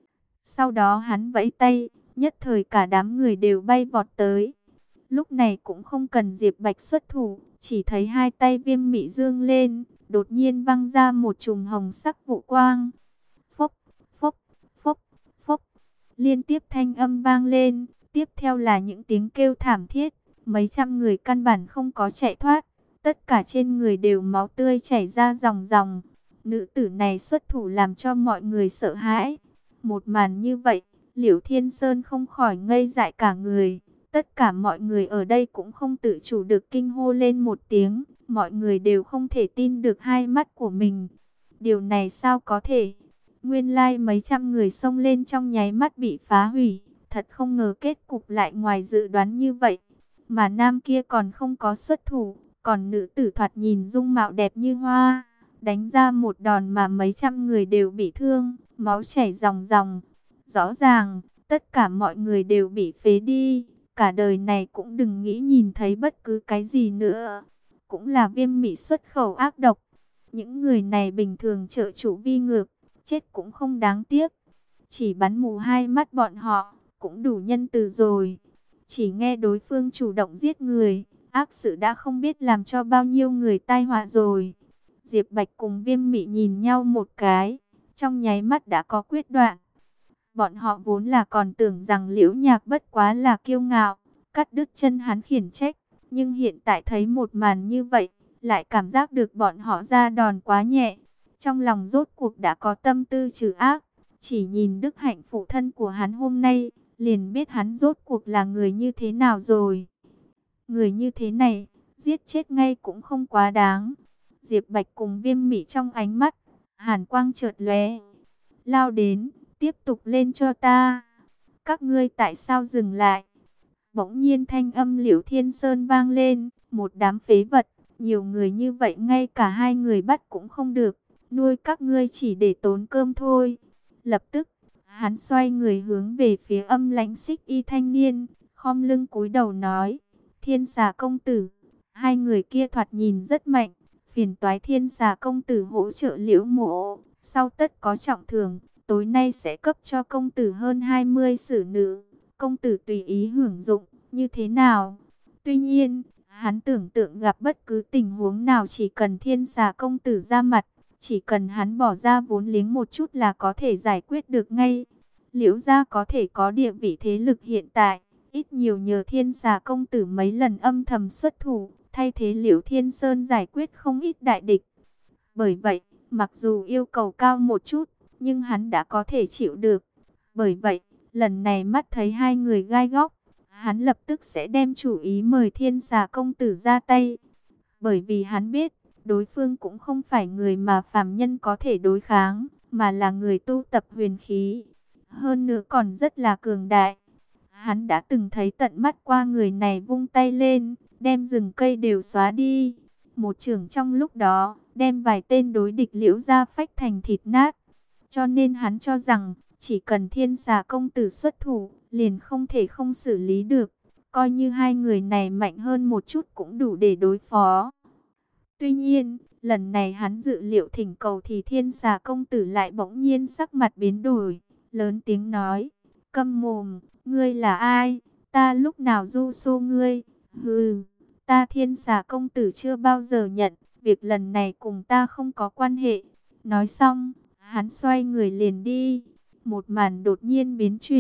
A: Sau đó hắn vẫy tay, nhất thời cả đám người đều bay vọt tới. Lúc này cũng không cần Diệp Bạch xuất thủ, chỉ thấy hai tay Viêm Mị dương lên, đột nhiên văng ra một chùm hồng sắc vụ quang. Phốc, phốc, phốc, phốc, liên tiếp thanh âm vang lên, tiếp theo là những tiếng kêu thảm thiết, mấy trăm người căn bản không có chạy thoát, tất cả trên người đều máu tươi chảy ra ròng ròng. Nữ tử này xuất thủ làm cho mọi người sợ hãi. Một màn như vậy, Liễu Thiên Sơn không khỏi ngây dại cả người. Tất cả mọi người ở đây cũng không tự chủ được kinh hô lên một tiếng. Mọi người đều không thể tin được hai mắt của mình. Điều này sao có thể? Nguyên lai mấy trăm người xông lên trong nháy mắt bị phá hủy. Thật không ngờ kết cục lại ngoài dự đoán như vậy. Mà nam kia còn không có xuất thủ. Còn nữ tử thoạt nhìn dung mạo đẹp như hoa. Đánh ra một đòn mà mấy trăm người đều bị thương. Máu chảy ròng ròng. Rõ ràng, tất cả mọi người đều bị phế đi. Cả đời này cũng đừng nghĩ nhìn thấy bất cứ cái gì nữa. Cũng là Viêm Mị xuất khẩu ác độc. Những người này bình thường trợ chủ vi ngược, chết cũng không đáng tiếc. Chỉ bắn mù hai mắt bọn họ, cũng đủ nhân từ rồi. Chỉ nghe đối phương chủ động giết người, ác sự đã không biết làm cho bao nhiêu người tai họa rồi. Diệp Bạch cùng Viêm Mị nhìn nhau một cái, trong nháy mắt đã có quyết đoạn. Bọn họ vốn là còn tưởng rằng Liễu Nhạc bất quá là kiêu ngạo, cắt đứt chân hắn khiển trách. Nhưng hiện tại thấy một màn như vậy, lại cảm giác được bọn họ ra đòn quá nhẹ. Trong lòng rốt cuộc đã có tâm tư trừ ác. Chỉ nhìn đức hạnh phụ thân của hắn hôm nay, liền biết hắn rốt cuộc là người như thế nào rồi. Người như thế này, giết chết ngay cũng không quá đáng. Diệp Bạch cùng Viêm Mị trong ánh mắt, hàn quang chợt lóe. Lao đến, tiếp tục lên cho ta. Các ngươi tại sao dừng lại? Bỗng nhiên thanh âm Liễu Thiên Sơn vang lên, một đám phế vật, nhiều người như vậy ngay cả hai người bắt cũng không được, nuôi các ngươi chỉ để tốn cơm thôi. Lập tức, hắn xoay người hướng về phía Âm Lãnh Xích Y thanh niên, khom lưng cúi đầu nói, Thiên Xà công tử, hai người kia thoạt nhìn rất mạnh, phiền toái Thiên Xà công tử hỗ trợ Liễu mộ, sau tất có trọng thưởng, tối nay sẽ cấp cho công tử hơn 20 xử nữ. Công tử tùy ý hưởng dụng, như thế nào? Tuy nhiên, hắn tưởng tượng gặp bất cứ tình huống nào chỉ cần Thiên Xà công tử ra mặt, chỉ cần hắn bỏ ra vốn liếng một chút là có thể giải quyết được ngay. Liễu gia có thể có địa vị thế lực hiện tại, ít nhiều nhờ Thiên Xà công tử mấy lần âm thầm xuất thủ, thay thế Liễu Thiên Sơn giải quyết không ít đại địch. Bởi vậy, mặc dù yêu cầu cao một chút, nhưng hắn đã có thể chịu được. Bởi vậy, lần này mắt thấy hai người gai góc, hắn lập tức sẽ đem chủ ý mời Thiên Xà công tử ra tay. Bởi vì hắn biết, đối phương cũng không phải người mà phàm nhân có thể đối kháng, mà là người tu tập huyền khí. Hơn nữa còn rất là cường đại. Hắn đã từng thấy tận mắt qua người này vung tay lên, đem rừng cây đều xóa đi. Một chưởng trong lúc đó, đem vài tên đối địch Liễu gia phách thành thịt nát. Cho nên hắn cho rằng, chỉ cần Thiên Xà công tử xuất thủ, liền không thể không xử lý được. Coi như hai người này mạnh hơn một chút cũng đủ để đối phó. Tuy nhiên, lần này hắn dự liệu thỉnh cầu thì Thiên Xà công tử lại bỗng nhiên sắc mặt biến đổi. Lớn tiếng nói, câm mồm, ngươi là ai? Ta lúc nào du xô ngươi? Hừ, ta Thiên Xà công tử chưa bao giờ nhận, việc lần này cùng ta không có quan hệ. Nói xong, hắn xoay người liền đi. Một màn đột nhiên biến chuyển,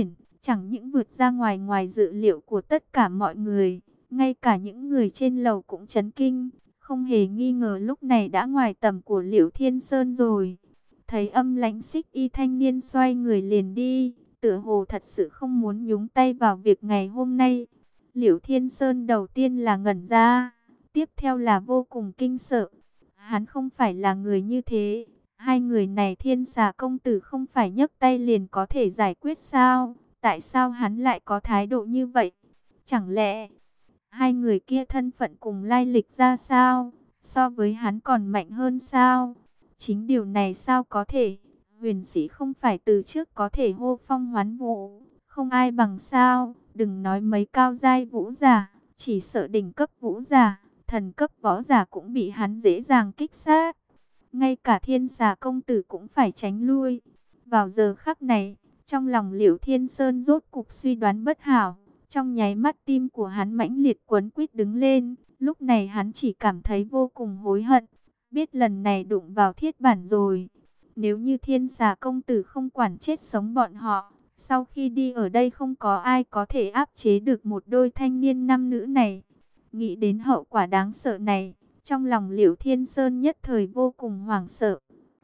A: chẳng những vượt ra ngoài dự liệu của tất cả mọi người, ngay cả những người trên lầu cũng chấn kinh, không hề nghi ngờ lúc này đã ngoài tầm của Liễu Thiên Sơn rồi. Thấy Âm Lãnh Xích Y thanh niên xoay người liền đi, tựa hồ thật sự không muốn nhúng tay vào việc ngày hôm nay. Liễu Thiên Sơn đầu tiên là ngẩn ra, tiếp theo là vô cùng kinh sợ. Hắn không phải là người như thế. Hai người này Thiên Xà công tử không phải nhấc tay liền có thể giải quyết sao? Tại sao hắn lại có thái độ như vậy? Chẳng lẽ hai người kia thân phận cùng lai lịch ra sao? So với hắn còn mạnh hơn sao? Chính điều này sao có thể? Huyền sĩ không phải từ trước có thể hô phong hoán vũ, không ai bằng sao? Đừng nói mấy cao giai vũ giả, chỉ sợ đỉnh cấp vũ giả, thần cấp võ giả cũng bị hắn dễ dàng kích sát. Ngay cả Thiên Xà công tử cũng phải tránh lui. Vào giờ khắc này, trong lòng Liễu Thiên Sơn rốt cục suy đoán bất hảo. Trong nháy mắt tim của hắn mãnh liệt quấn quýt đứng lên. Lúc này hắn chỉ cảm thấy vô cùng hối hận. Biết lần này đụng vào thiết bản rồi. Nếu như Thiên Xà công tử không quản chết sống bọn họ, sau khi đi ở đây không có ai có thể áp chế được một đôi thanh niên nam nữ này. Nghĩ đến hậu quả đáng sợ này, trong lòng Liễu Thiên Sơn nhất thời vô cùng hoảng sợ.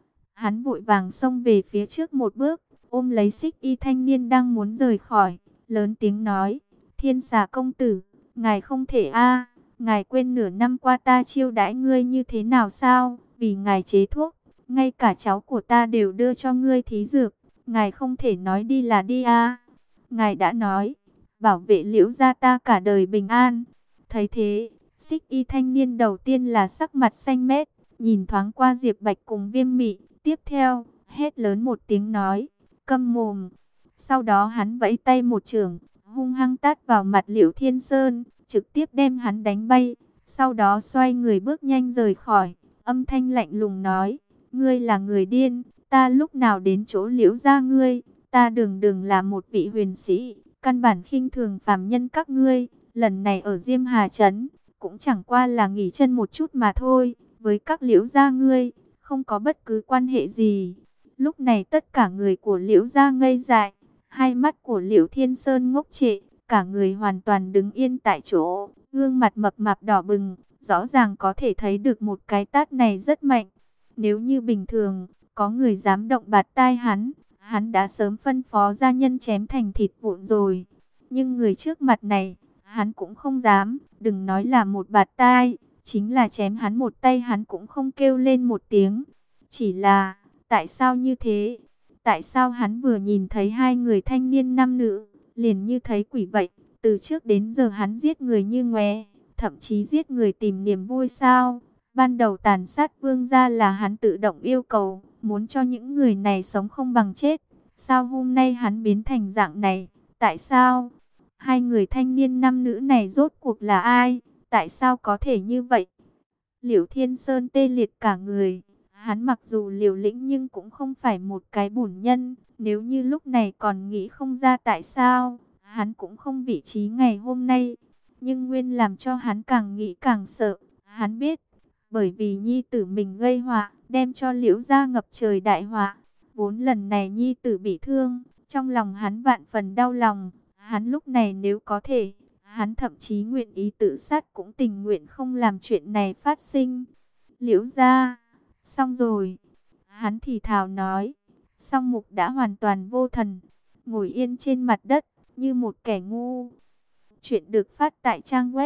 A: Hắn vội vàng xông về phía trước một bước, ôm lấy Xích Y thanh niên đang muốn rời khỏi, lớn tiếng nói: Thiên Xà công tử, ngài không thể a, ngài quên nửa năm qua ta chiêu đãi ngươi như thế nào sao? Vì ngài chế thuốc, ngay cả cháu của ta đều đưa cho ngươi thí dược, ngài không thể nói đi là đi a. Ngài đã nói, bảo vệ Liễu gia ta cả đời bình an. Thấy thế, Xích Y thanh niên đầu tiên là sắc mặt xanh mét, nhìn thoáng qua Diệp Bạch cùng Viêm Mị, tiếp theo, hét lớn một tiếng nói: câm mồm. Sau đó hắn vẫy tay một chưởng, hung hăng tát vào mặt Liễu Thiên Sơn, trực tiếp đem hắn đánh bay. Sau đó xoay người bước nhanh rời khỏi, âm thanh lạnh lùng nói: ngươi là người điên, ta lúc nào đến chỗ Liễu gia ngươi, ta đường đường là một vị huyền sĩ, căn bản khinh thường phàm nhân các ngươi. Lần này ở Diêm Hà Trấn, cũng chẳng qua là nghỉ chân một chút mà thôi, với các Liễu gia ngươi, không có bất cứ quan hệ gì. Lúc này tất cả người của Liễu gia ngây dại, hai mắt của Liễu Thiên Sơn ngốc trệ, cả người hoàn toàn đứng yên tại chỗ, gương mặt mập mạp đỏ bừng, rõ ràng có thể thấy được một cái tát này rất mạnh. Nếu như bình thường, có người dám động bạt tai hắn đã sớm phân phó gia nhân chém thành thịt vụn rồi. Nhưng người trước mặt này, hắn cũng không dám, đừng nói là một bạt tai, chính là chém hắn một tay hắn cũng không kêu lên một tiếng. Chỉ là, tại sao như thế? Tại sao hắn vừa nhìn thấy hai người thanh niên nam nữ, liền như thấy quỷ vậy? Từ trước đến giờ hắn giết người như ngoé, thậm chí giết người tìm niềm vui sao? Ban đầu tàn sát vương gia là hắn tự động yêu cầu, muốn cho những người này sống không bằng chết. Sao hôm nay hắn biến thành dạng này? Tại sao? Hai người thanh niên nam nữ này rốt cuộc là ai? Tại sao có thể như vậy? Liễu Thiên Sơn tê liệt cả người. Hắn mặc dù liều lĩnh nhưng cũng không phải một cái bổn nhân. Nếu như lúc này còn nghĩ không ra tại sao, hắn cũng không vị trí ngày hôm nay. Nhưng nguyên làm cho hắn càng nghĩ càng sợ. Hắn biết, bởi vì nhi tử mình gây họa, đem cho Liễu gia ngập trời đại họa. Vốn lần này nhi tử bị thương, trong lòng hắn vạn phần đau lòng. Hắn lúc này nếu có thể, hắn thậm chí nguyện ý tự sát cũng tình nguyện không làm chuyện này phát sinh. Liễu gia, xong rồi. Hắn thì thào nói. Song Mục đã hoàn toàn vô thần, ngồi yên trên mặt đất, như một kẻ ngu. Chuyện được phát tại trang web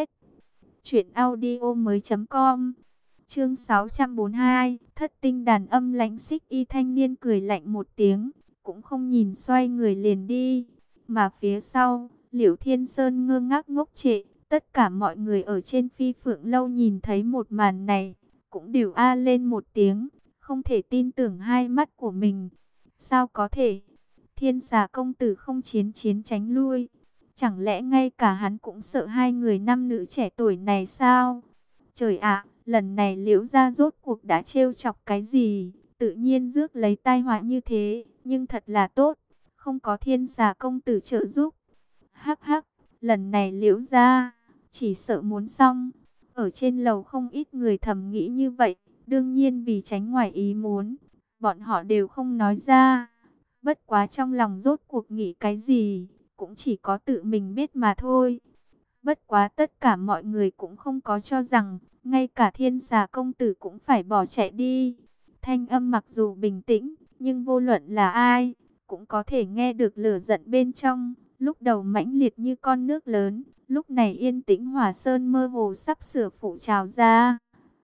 A: truyệnaudiomoi.com. Chương 642, Thất tinh đàn âm lãnh. Xích Y thanh niên cười lạnh một tiếng, cũng không nhìn xoay người liền đi. Mà phía sau, Liễu Thiên Sơn ngơ ngác ngốc trệ. Tất cả mọi người ở trên Phi Phượng lâu nhìn thấy một màn này, cũng đều a lên một tiếng, không thể tin tưởng hai mắt của mình. Sao có thể? Thiên Xà công tử không chiến tránh lui, chẳng lẽ ngay cả hắn cũng sợ hai người nam nữ trẻ tuổi này sao? Trời ạ, lần này Liễu gia rốt cuộc đã trêu chọc cái gì? Tự nhiên rước lấy tai họa như thế, nhưng thật là tốt, không có Thiên Xà công tử trợ giúp. Hắc hắc, lần này Liễu gia chỉ sợ muốn xong. Ở trên lầu không ít người thầm nghĩ như vậy, đương nhiên vì tránh ngoài ý muốn, bọn họ đều không nói ra. Bất quá trong lòng rốt cuộc nghĩ cái gì, cũng chỉ có tự mình biết mà thôi. Bất quá tất cả mọi người cũng không có cho rằng, ngay cả Thiên Xà công tử cũng phải bỏ chạy đi. Thanh âm mặc dù bình tĩnh, nhưng vô luận là ai, cũng có thể nghe được lửa giận bên trong. Lúc đầu mãnh liệt như con nước lớn, lúc này yên tĩnh hòa sơn mơ hồ sắp sửa phụ trào ra.